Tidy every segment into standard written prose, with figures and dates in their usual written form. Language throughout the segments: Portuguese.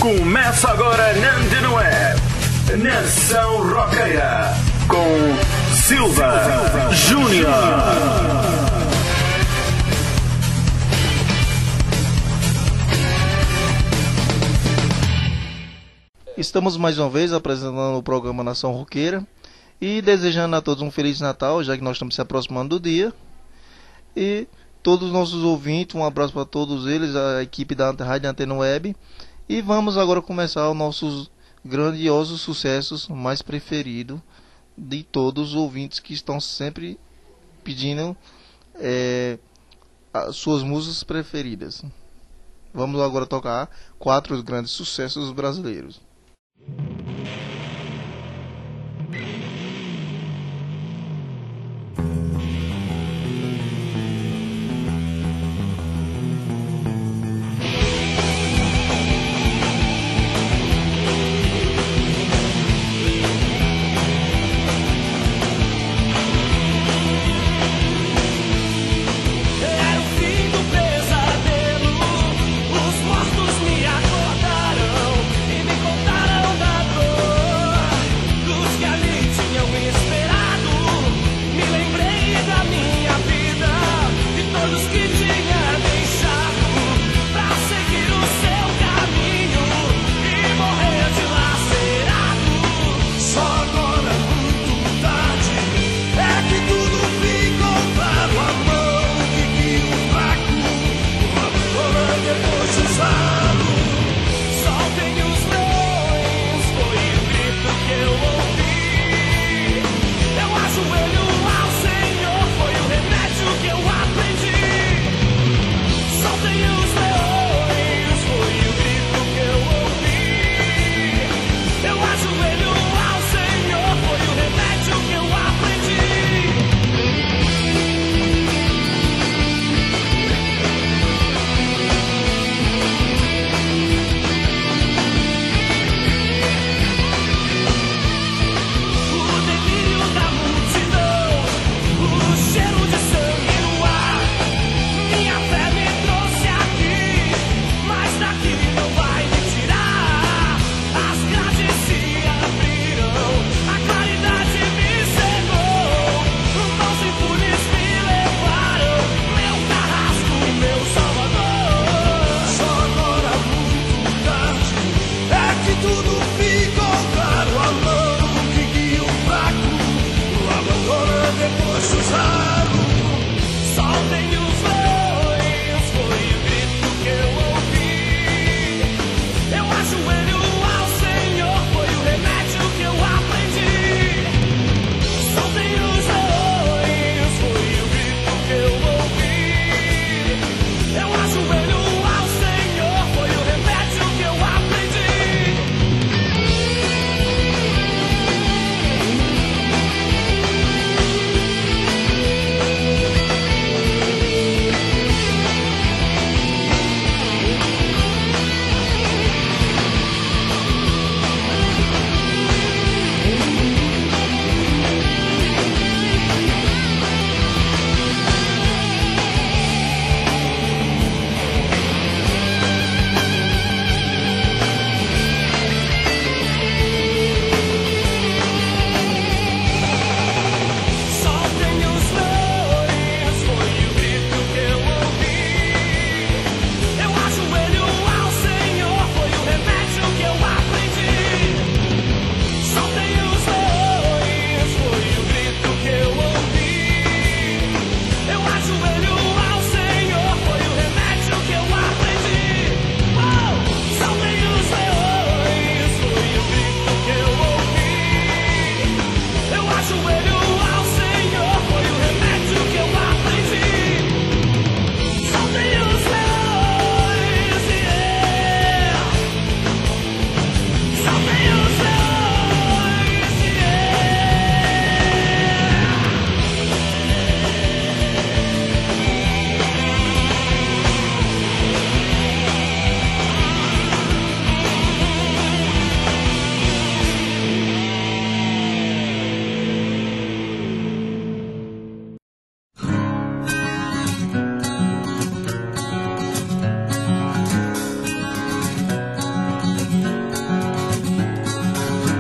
Começa agora na Antena Web, Nação Roqueira, com Silva Júnior. Estamos mais uma vez apresentando o programa Nação Roqueira e desejando a todos um Feliz Natal, já que nós estamos se aproximando do dia. E todos os nossos ouvintes, um abraço para todos eles, a equipe da Rádio Antena Web. E vamos agora começar os nossos grandiosos sucessos mais preferidos de todos os ouvintes que estão sempre pedindo as suas músicas preferidas. Vamos agora tocar 4 grandes sucessos brasileiros. Os mortos me acordarão e me contarão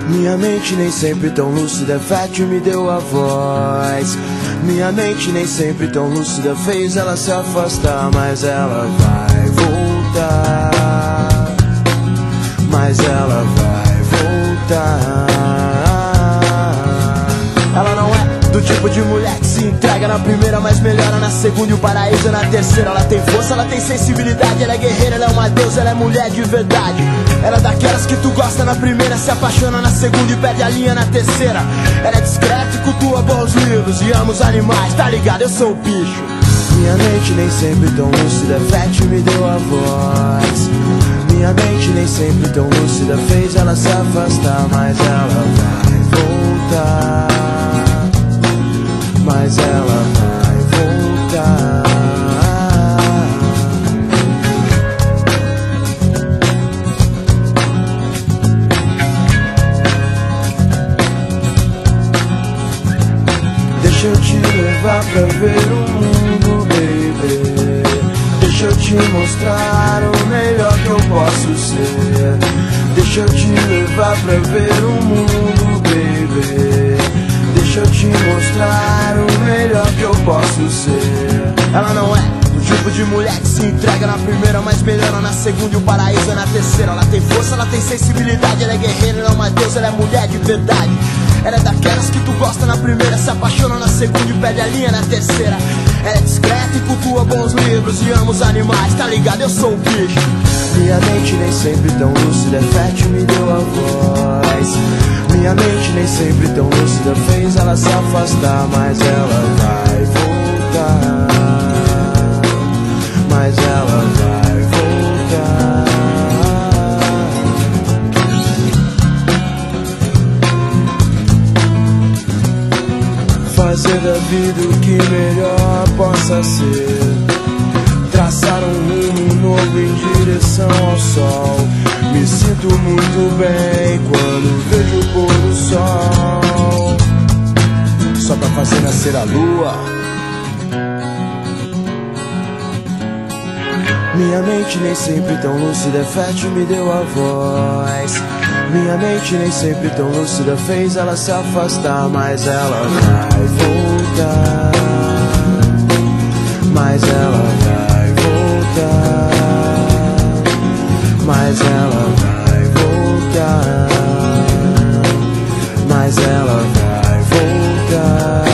Minha mente nem sempre tão lúcida, fértil me deu a voz. Minha mente nem sempre tão lúcida, fez ela se afastar. Mas ela vai voltar, mas ela vai voltar. Ela não é do tipo de mulher que se entrega na primeira, mas melhora na segunda e o paraíso é na terceira. Ela tem força, ela tem sensibilidade, ela é guerreira, ela é uma deusa, ela é mulher de verdade. Ela é daquelas que tu gosta na primeira, se apaixona na segunda e perde a linha na terceira. Ela é discreta e cultua bons livros e ama os animais, tá ligado? Eu sou o bicho. Minha mente nem sempre tão lúcida, fértil me deu a voz. Minha mente nem sempre tão lúcida, fez ela se afastar. Mas ela vai voltar, mas ela vai voltar. Deixa eu te levar pra ver o mundo, baby. Deixa eu te mostrar o melhor que eu posso ser. Deixa eu te levar pra ver o mundo, baby. Deixa eu te mostrar o melhor que eu posso ser. Ela não é do tipo de mulher que se entrega na primeira, mas melhora na segunda e o paraíso é na terceira. Ela tem força, ela tem sensibilidade, ela é guerreira, ela é uma deusa, ela é mulher de verdade. Ela é daquelas que tu gosta na primeira, se apaixona na segunda e perde a linha na terceira. Ela é discreta e cultua bons livros e ama os animais, tá ligado? Eu sou o bicho. Minha mente nem sempre tão lúcida, fértil me deu a voz. Minha mente nem sempre tão lúcida, fez ela se afastar. Mas ela vai voltar, mas ela vai voltar. Fazer da vida o que melhor possa ser. Traçar um rumo novo em direção ao sol. Me sinto muito bem quando vejo o pôr do sol. Só pra fazer nascer a lua. Minha mente nem sempre tão lúcida, fértil me deu a voz. Minha mente nem sempre tão lúcida, fez ela se afastar. Mas ela vai voltar, mas ela vai voltar, mas ela vai voltar, mas ela vai voltar.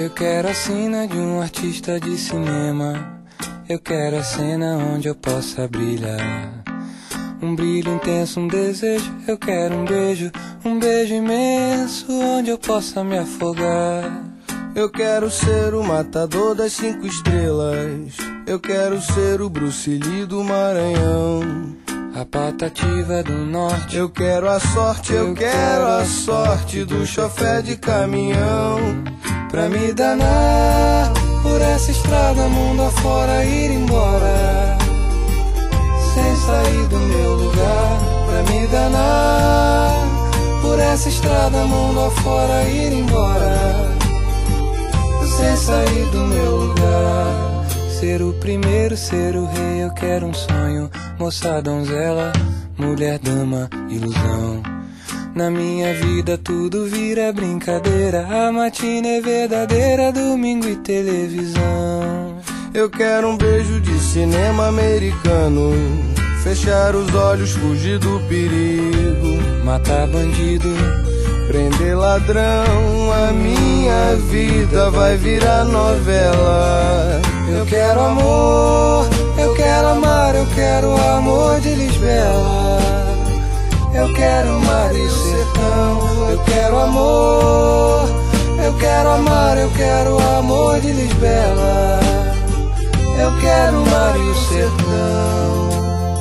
Eu quero a sina de um artista de cinema. Eu quero a cena onde eu possa brilhar. Um brilho intenso, um desejo. Eu quero um beijo imenso onde eu possa me afogar. Eu quero ser o matador das 5 estrelas. Eu quero ser o Bruce Lee do Maranhão, a Patativa do Norte. Eu quero a sorte, eu quero a sorte do chofé de caminhão, pra me danar por essa estrada mundo afora, ir embora sem sair do meu lugar. Pra me danar por essa estrada mundo afora, ir embora sem sair do meu lugar. Ser o primeiro, ser o rei, eu quero um sonho. Moça, donzela, mulher, dama, ilusão. Na minha vida tudo vira brincadeira. A matina é verdadeira, domingo e televisão. Eu quero um beijo de cinema americano. Fechar os olhos, fugir do perigo. Matar bandido, prender ladrão. A minha vida vai virar novela. Eu quero amor, eu quero amar, eu quero o amor de Lisbela. Eu quero o mar e o sertão. Eu quero amor, eu quero amar, eu quero o amor de Lisbela. Eu quero o mar e o sertão.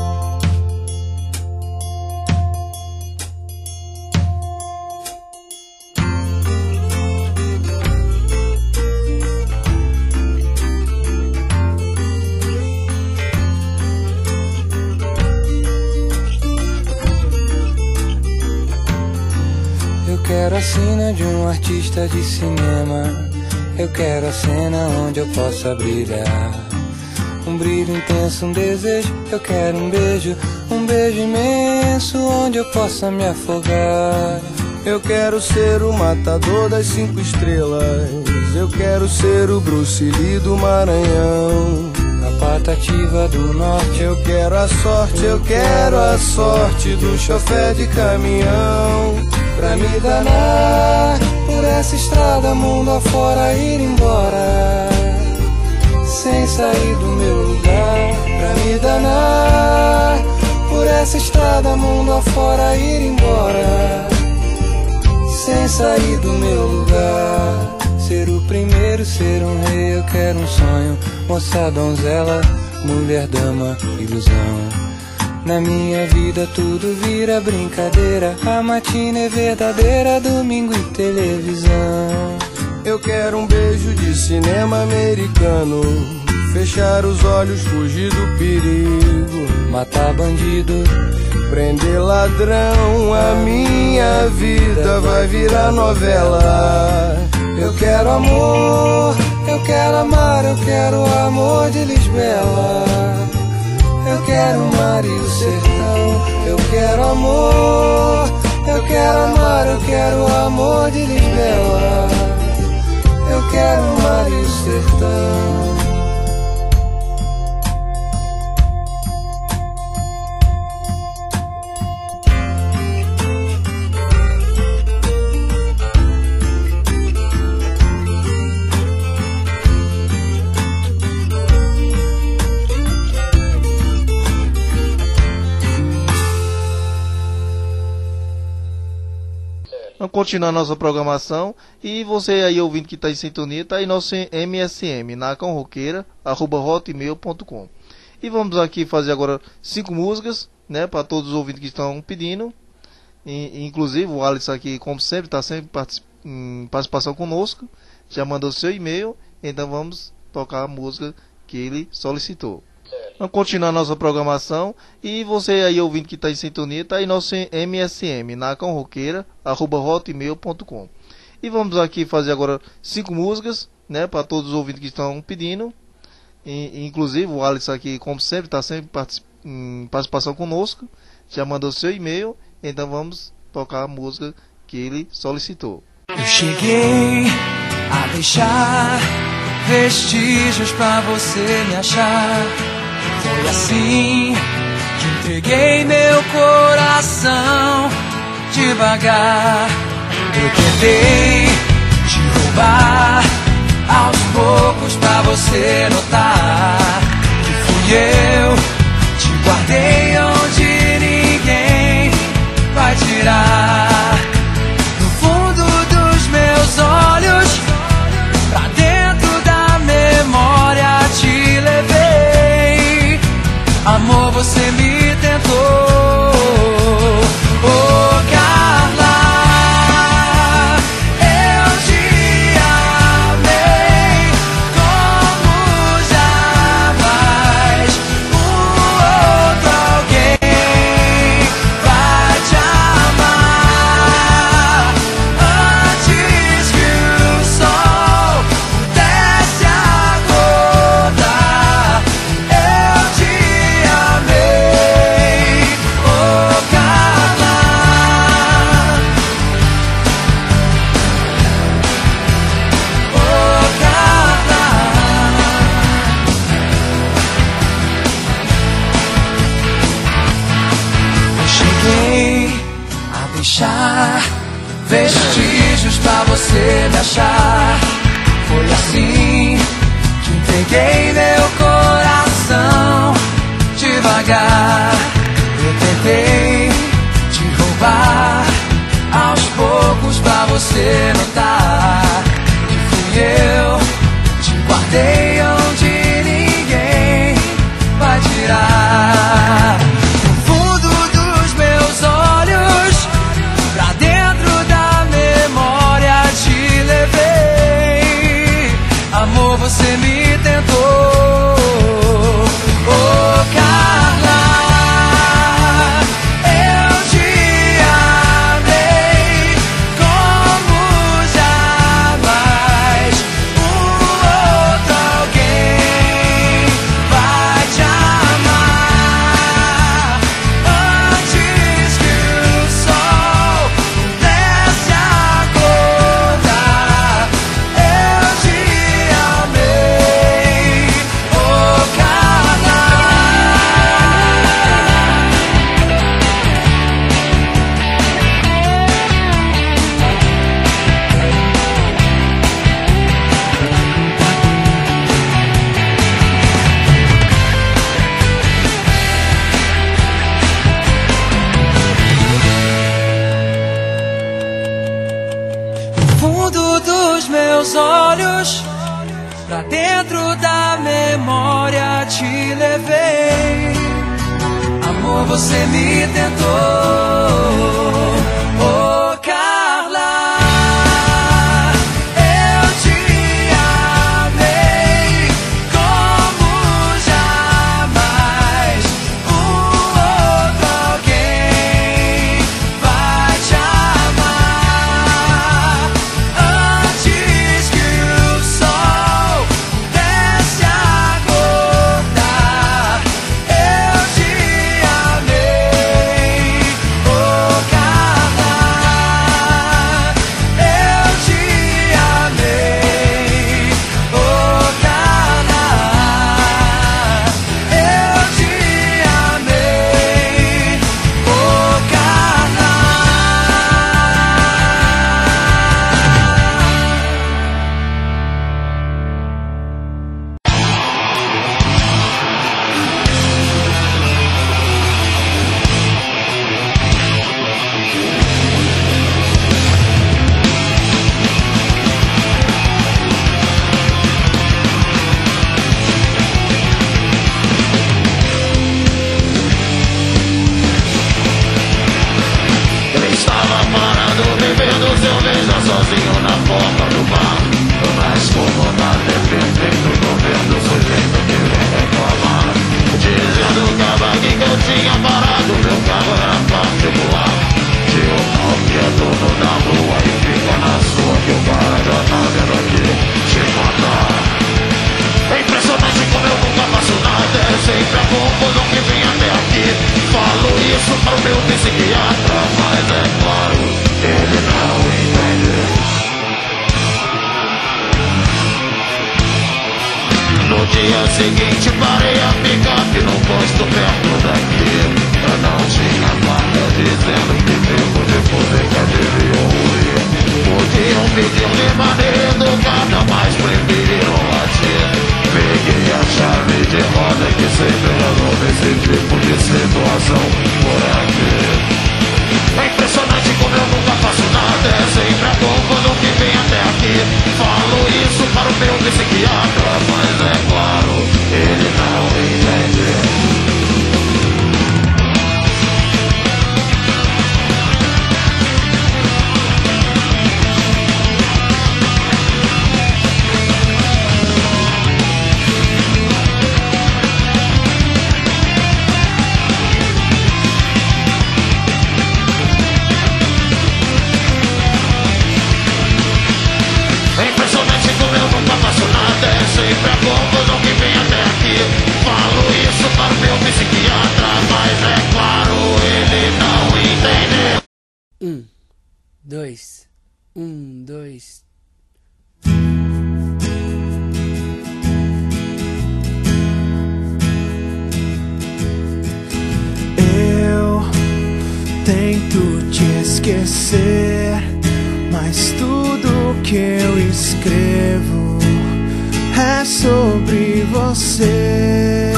Eu quero a sina de um artista de cinema. Eu quero a cena onde eu possa brilhar. Um brilho intenso, um desejo. Eu quero um beijo imenso onde eu possa me afogar. Eu quero ser o matador das 5 estrelas. Eu quero ser o Bruce Lee do Maranhão, a Patativa do Norte. Eu quero a sorte, eu quero a sorte do chofé de caminhão, pra me danar por essa estrada mundo afora, ir embora sem sair do meu lugar. Pra me danar por essa estrada mundo afora, ir embora sem sair do meu lugar. Ser o primeiro, ser um rei, eu quero um sonho. Moça, donzela, mulher, dama, ilusão. Na minha vida tudo vira brincadeira. A matina é verdadeira, domingo e televisão. Eu quero um beijo de cinema americano. Fechar os olhos, fugir do perigo. Matar bandido, prender ladrão. A minha vida vai virar novela. Eu quero amor, eu quero amar, eu quero o amor de Lisbela. Eu quero o mar e o sertão. Eu quero amor, eu quero amar, eu quero o amor de Lisbela. Eu quero o mar e o sertão. Vamos continuar nossa programação. E você aí, ouvinte que está em sintonia, está aí nosso MSM, nacanroqueira@hotmail.com. E vamos aqui fazer agora 5 músicas, né, para todos os ouvintes que estão pedindo. Inclusive o Alisson aqui, como sempre, está sempre em participação conosco. Já mandou seu e-mail, então vamos tocar a música que ele solicitou. Vamos continuar nossa programação. E você aí, ouvinte que está em sintonia, está aí nosso MSM, nacanroqueira@hotmail.com. E vamos aqui fazer agora 5 músicas, né, para todos os ouvintes que estão pedindo. Inclusive o Alisson aqui, como sempre, está sempre em participação conosco. Já mandou seu e-mail, então vamos tocar a música que ele solicitou. Eu cheguei a deixar vestígios pra você me achar. Foi assim que entreguei meu coração devagar. Eu tentei te roubar você notar que fui eu, te guardei onde ninguém vai tirar. No fundo dos meus olhos, pra dentro da memória te levei. Amor, você me tentou. Oh, Carla, eu te amei como jamais outro alguém vai te amar. Antes que o sol comece a acordar, eu te amei. Oh, Carla. No fundo dos meus olhos, pra dentro da memória te levei. Amor, você me tentou. Oh, Carla, eu te amei como jamais outro alguém vai te amar. Antes que o sol comece a acordar, eu te amei. Oh, Carla, eu te amei. Oh, Carla, eu te amei. Oh, Carla. Eu estava parado, bebendo cerveja sozinho na porta do bar. Mas como tá dependendo, tô vendo o sujeito que vem reclamar, dizendo que a barriga que eu tinha parado, meu carro era particular. Que o mal que é dono da rua e fica na sua, que o cara já tá vendo aqui te matar. É impressionante como eu nunca faço nada, é sempre a confusão que vem até aqui. Falo isso para o meu psiquiatra, mas é claro, ele não entende. No dia seguinte parei a picape no posto perto daqui. Eu não tinha placa dizendo que tempo depois de que deveriam ruir. Podiam pedir de maneira educada, mas preferiram latir. Peguei a chave de roda que sempre resolve esse tipo de situação por aqui. É impressionante como eu nunca faço nada, é sempre a confusão que vem até aqui. Falo isso para o meu psiquiatra, mas é claro, ele não entende. É impressionante como eu nunca faço nada, é sempre a confusão que vem até aqui. Falo isso para o meu psiquiatra, mas é claro, ele não entende. 2, 2. Eu tento te esquecer, mas tudo que eu escrevo é sobre você.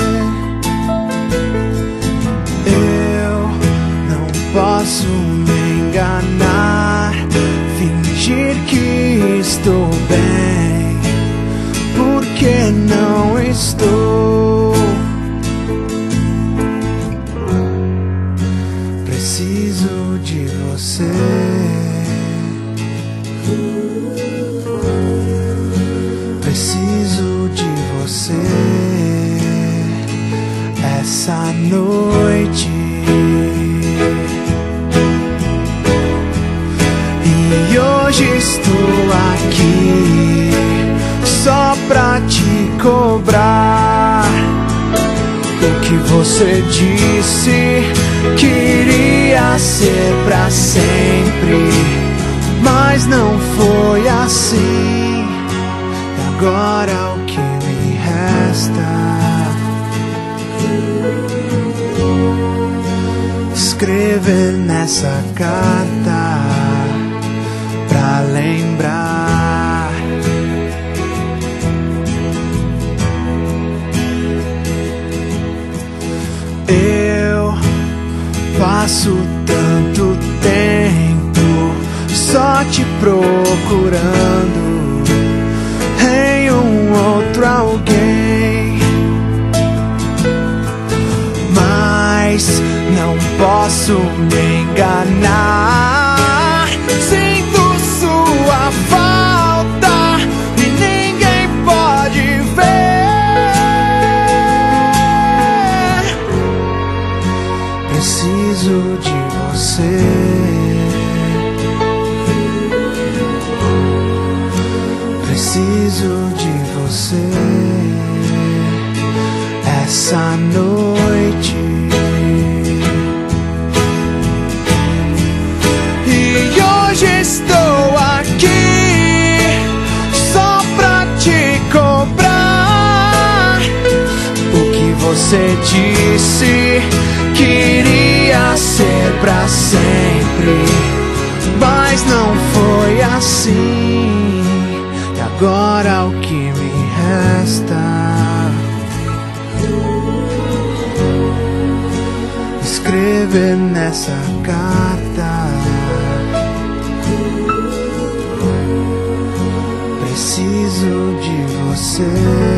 Eu não posso me enganar, fingir estou. Preciso de você. Preciso de você essa noite. E hoje estou aqui só pra te cobrar o que você disse que iria ser pra sempre, mas não foi assim. E agora o que me resta? Escrever nessa carta pra lembrar. Eu passo tanto tempo só te procurando em um outro alguém, mas não posso me enganar. Sinto sua falta e ninguém pode ver. Preciso de você. Preciso de você essa noite. Hoje estou aqui só pra te cobrar o que você disse que iria ser pra sempre, mas não foi assim. E agora o que me resta? Escrever nessa carta. Preciso de você.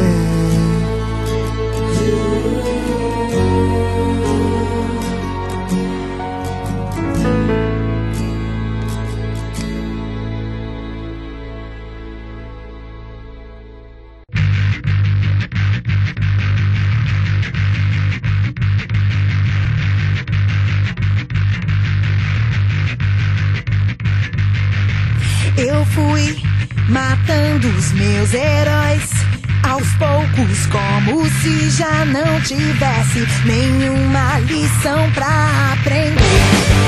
Eu fui matando os meus heróis aos poucos, como se já não tivesse nenhuma lição pra aprender.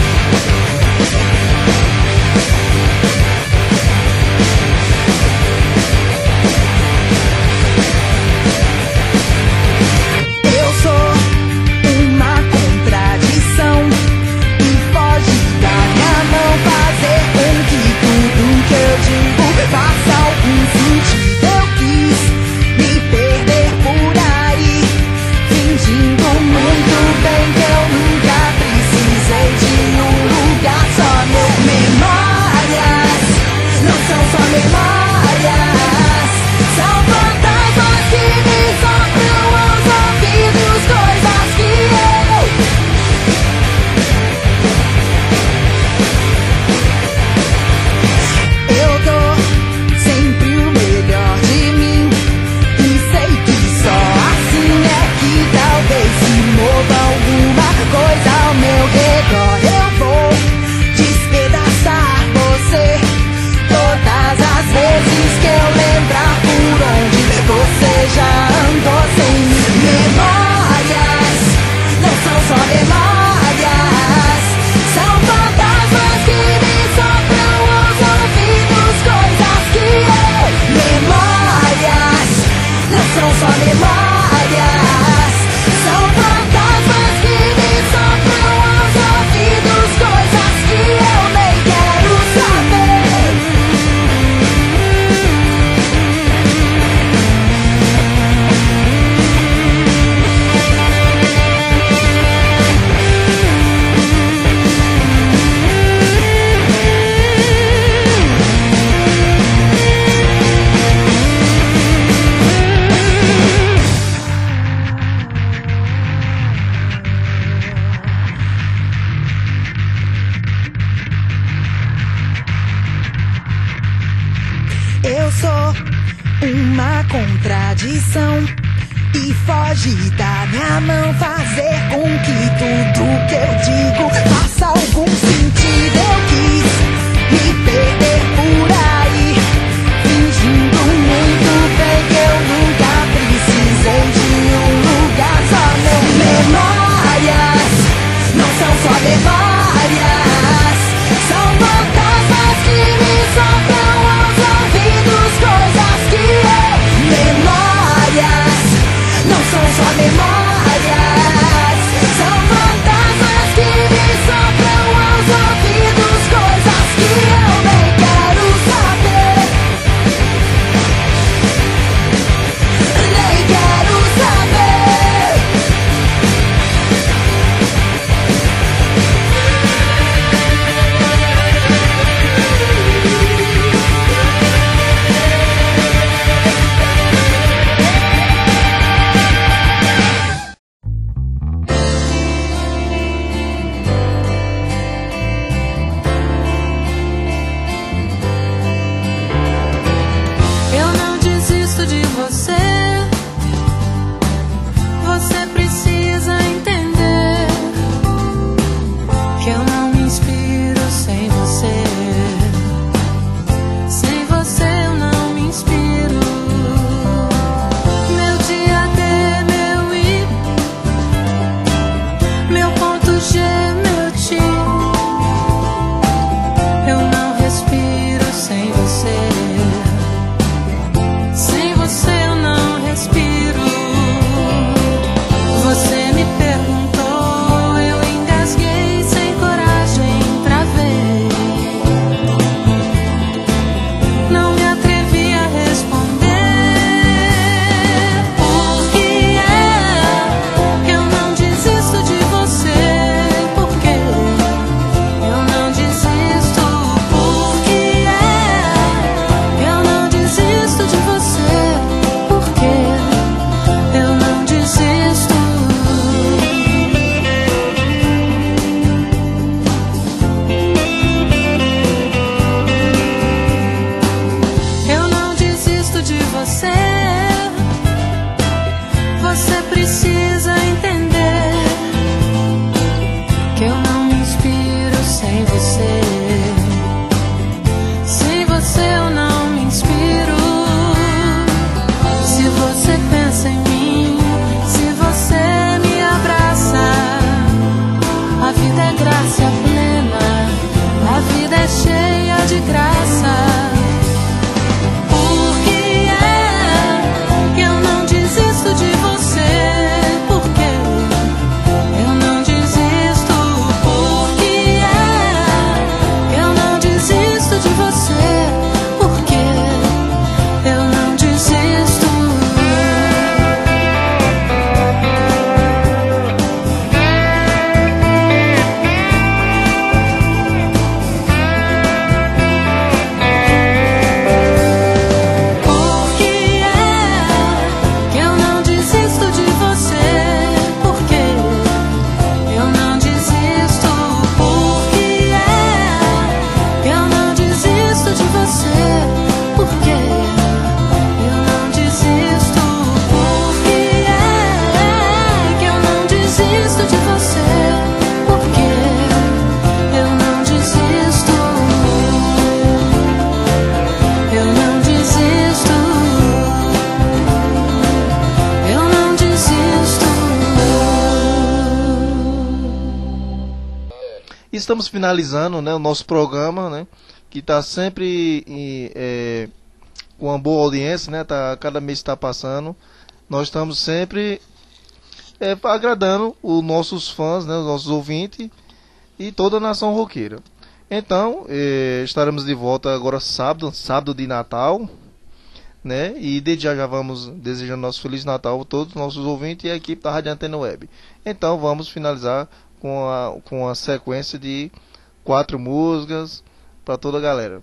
Eu sou uma contradição e foge da minha mão fazer com que tudo que eu digo faça algum sentido. Eu quis me perder por aí, fingindo muito bem que eu nunca precisei de um lugar. Eu sou uma contradição e foge da minha mão fazer com que tudo que eu digo faça algum sentido. Eu quis me perder por aí, fingindo muito bem que eu nunca precisei de um lugar só. Não, memórias não são só memórias, são fantasmas que me sopram aos ouvidos, coisas que eu... Memórias não são só memórias, são fantasmas que me sopram aos ouvidos, coisas que eu nem quero saber, nem quero saber. Eu não desisto de você. Você precisa entender que eu não me inspiro sem você. Sem você eu não me inspiro. Meu dia D, meu I, meu ponto G, meu T. Eu não respiro sem você. Sem você eu não respiro. Você me perguntou, eu engasguei sem coragem pra ver. Não me atrevi a responder. Por que é que eu não desisto de você? Por que eu não desisto? Por que é que eu não desisto de você? Por que eu não desisto? Eu não desisto de você. Você precisa entender que eu não me inspiro sem você. Sem você eu não me inspiro. Se você pensa em mim, se você me abraça, a vida é graça plena, a vida é cheia de graça. Por que é que eu não desisto de você? Por que eu não desisto? Por que é que eu não desisto de você? Por que eu não desisto? Por que é que eu não desisto de você? Por que eu não desisto? Por que é que eu não desisto de você? Por que eu não desisto? Por que é que eu não desisto de você? Por que eu não desisto? Eu não desisto. Eu não desisto. Estamos finalizando, né, o nosso programa, né, que está sempre com uma boa audiência, né, cada mês está passando. Nós estamos sempre agradando os nossos fãs, né, os nossos ouvintes e toda a nação roqueira. Então, estaremos de volta agora sábado de Natal, né, e desde já vamos desejando nosso Feliz Natal a todos os nossos ouvintes e a equipe da Rádio Antena Web. Então, vamos finalizar com a sequência de 4 músicas para toda a galera.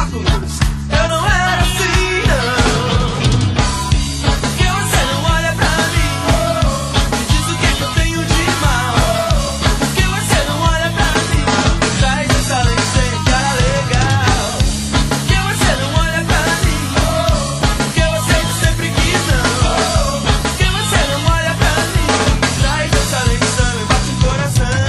Marcos, eu não era assim, não. Porque você não olha pra mim e diz o que eu tenho de mal. Porque você não olha pra mim, traz essa lente, cara legal. Porque você não olha pra mim, porque você sempre quis não. Porque você não olha pra mim, traz essa lente e bate o coração.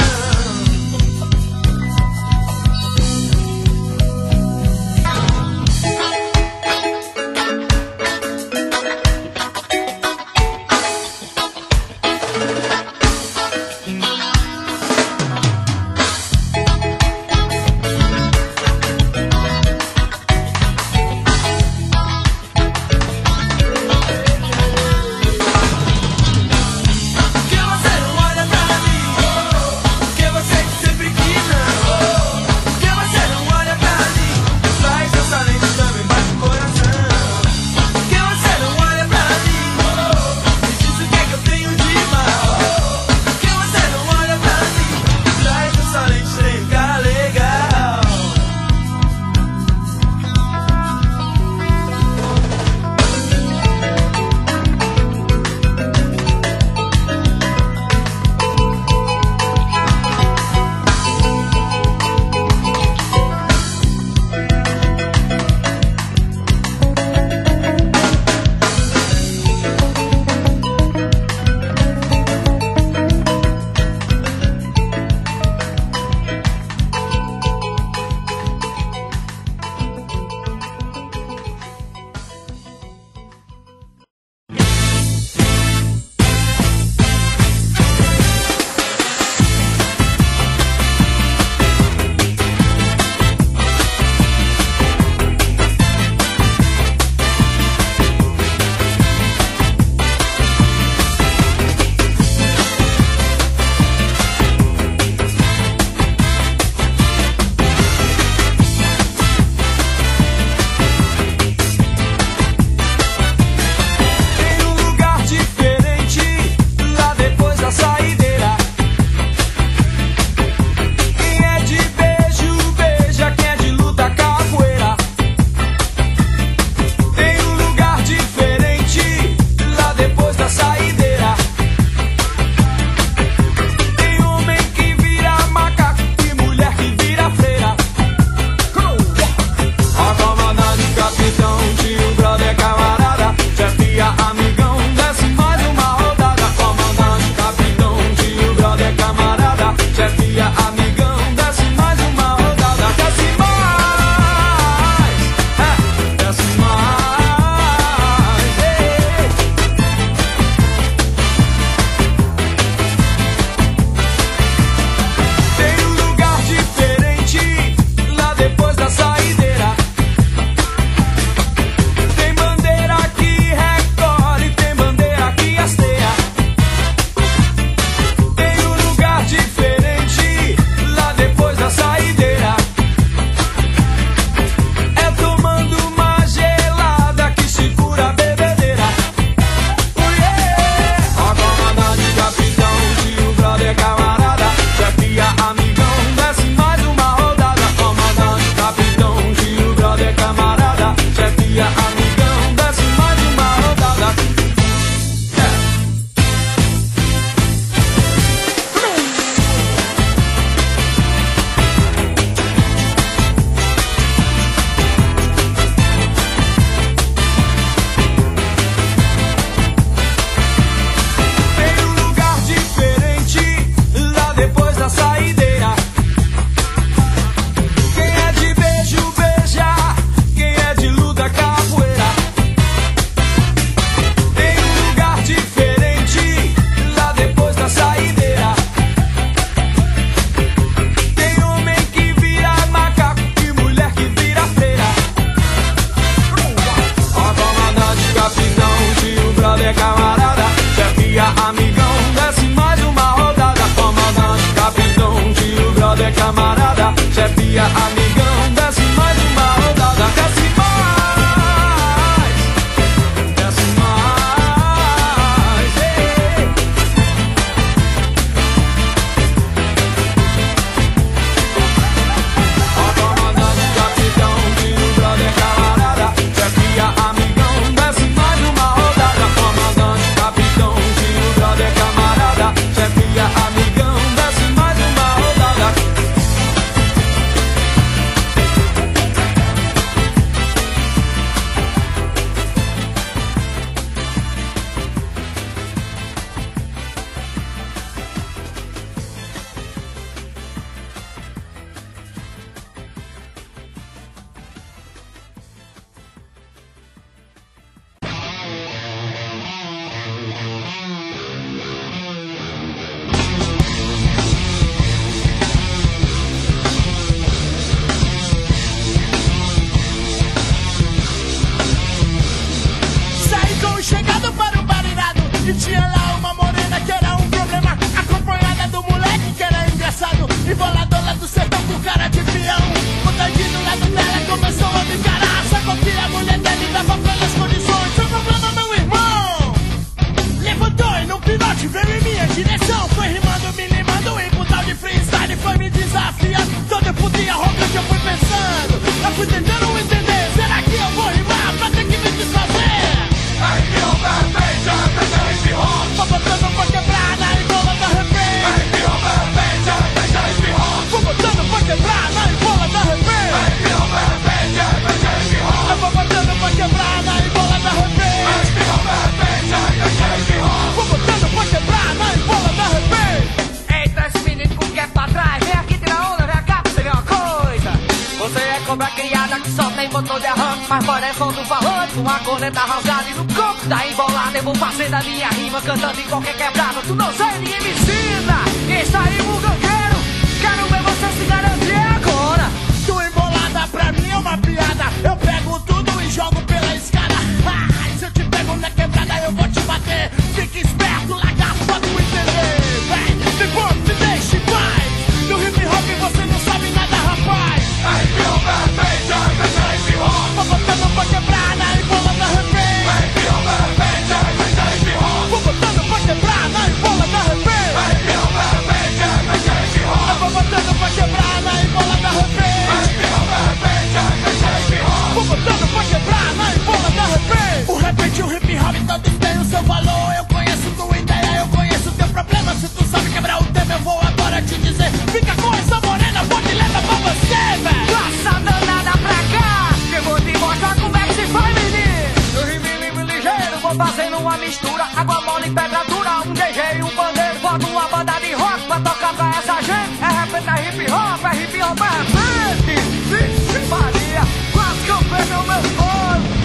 E tinha lá uma morena que era um problema, acompanhada do moleque que era engraçado e bolador lá do sertão com cara de peão. O doidinho do lado dela começou a me encarar, sacou que a mulher dele dava plenas condições. Seu problema, meu irmão, levantou e num pilote veio em minha direção. Foi rimando, me limando em putal de freestyle, foi me desafiando. Todo putinha rouca que eu fui pensando, eu fui tentando entender, será que eu vou rimar pra ter que me desfazer? Aí que eu perfeito, fecha esse rock. Vou botando pra quebrar na embola da repente. Aí que eu perfeito, fecha esse rock. Vou botando pra quebrar na embola da repente. Aí que eu perfeito, fecha esse rock. Eu vou botando pra quebrar na embola da repente. Aí que eu perfeito, fecha esse rock. Vou botando pra quebrar na embola da repente. Eita, esse menino com que é pra trás, vem aqui tirar onda, vem cá pra você ver uma coisa. Você é cobra criada que só tem motor de arranque, mas parece som do falante, com a corneta rasgada e no corpo da embolada. Eu vou fazendo a minha rima, cantando em qualquer quebrada. Tu não sei, ninguém me ensina. Isso aí, mugangueiro, quero ver você se garantir agora. Tu embolada pra mim é uma piada, eu pego tudo e jogo pela escada. Se eu te pego na quebrada eu vou te bater. Fique esperto, lagarto, pra tu entender. Vem, depois me deixe em paz. No hip hop você não sabe nada, rapaz. Aí que eu perfeito, fecha esse rock. Vou botando pra quebrar na embola da repente. Aí que eu perfeito, fecha esse rock. Vou botando pra quebrar na embola da repente. Aí que eu perfeito, fecha esse rock. Eu vou botando pra quebrar na embola da repente. Aí que eu perfeito, fecha esse rock. Vou botando pra quebrar na embola da repente. O repente, o hip hop, todos têm o seu valor. Eu conheço tua ideia, eu conheço teu problema. Se tu sabe quebrar o tema, eu vou agora te dizer. Fica com essa morena, vou te levar pra você, velho. Passa danada pra cá, que eu vou te mostrar como é que se faz, menino. Eu rime ligeiro, vou fazendo uma mistura. Água mole e pedra dura, um DJ e um bandeiro. Boto uma banda de rock pra tocar pra essa gente. É repente, é hip hop, é repente. Vixe Maria, quase que eu perdi o meu fone.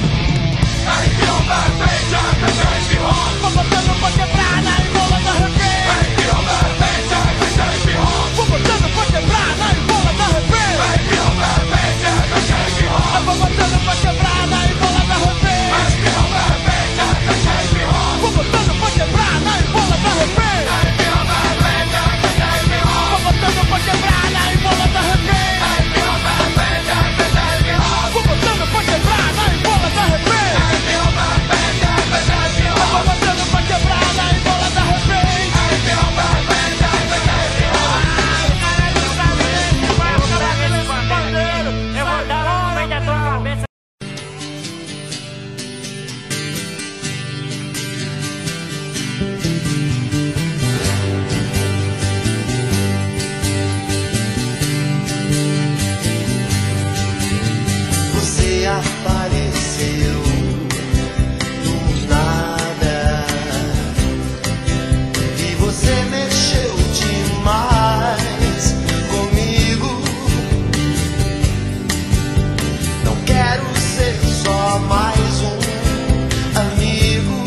Aí que eu perfeito, fecha esse rock. Vou botando pra quebrar na embola da repente. Aí que eu perfeito, fecha esse rock. Vou botando pra quebrar na embola da repente. Aí que eu perfeito, fecha esse rock. Eu vou botando pra quebrar na embola da repente. Aí que eu perfeito, fecha esse rock. Vou botando pra quebrar na embola da repente. Aí que eu perfeito, fecha esse rock. Vou botando pra quebrar na embola da repente. Aí que eu perfeito, fecha esse rock. Vou botando pra quebrar na embola da repente. Eu vou botando pra quebrar na embola da repente. Aí que eu perfeito, fecha esse rock. Eu vou dar um homem da tua cabeça. Você apareceu do nada e você mexeu demais comigo. Não quero ser só mais um amigo.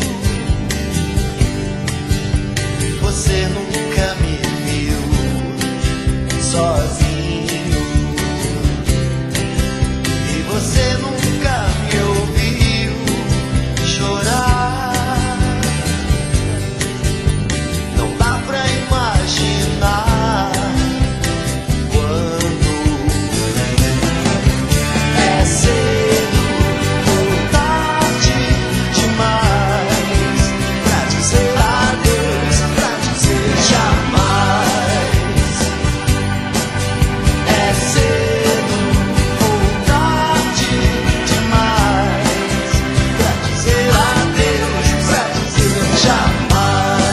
Você nunca me viu sozinho. Você nunca me ouviu chorar. Não dá pra imaginar quando é cedo ou tarde demais pra dizer adeus, pra dizer jamais. É cedo ou tarde demais pra dizer adeus, pra dizer jamais.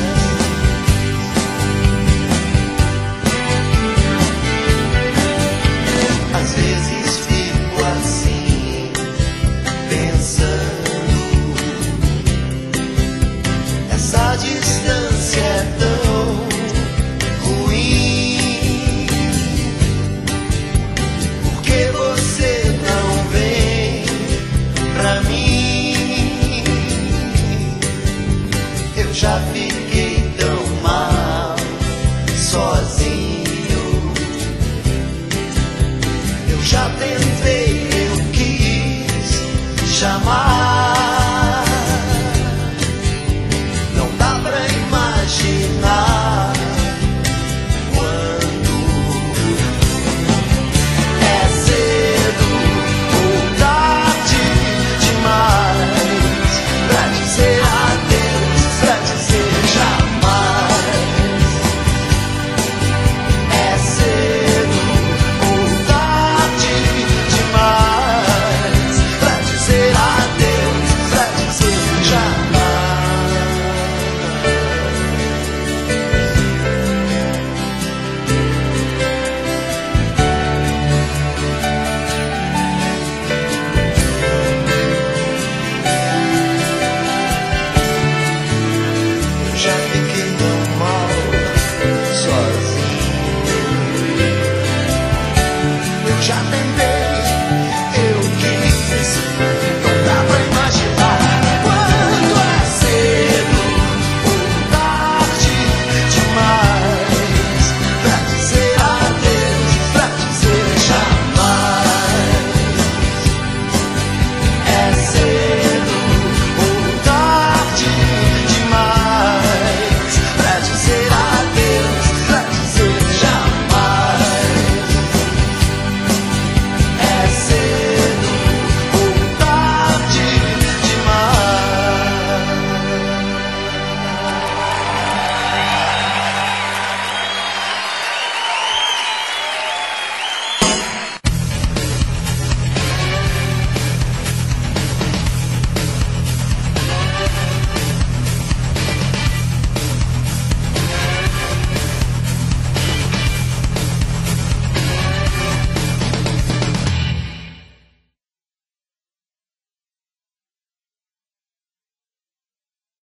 Às vezes fico assim, pensando, essa distância é tão ruim. Porque você não vem pra mim? Eu já fiquei tão mal sozinho. Eu já tentei, eu quis chamar.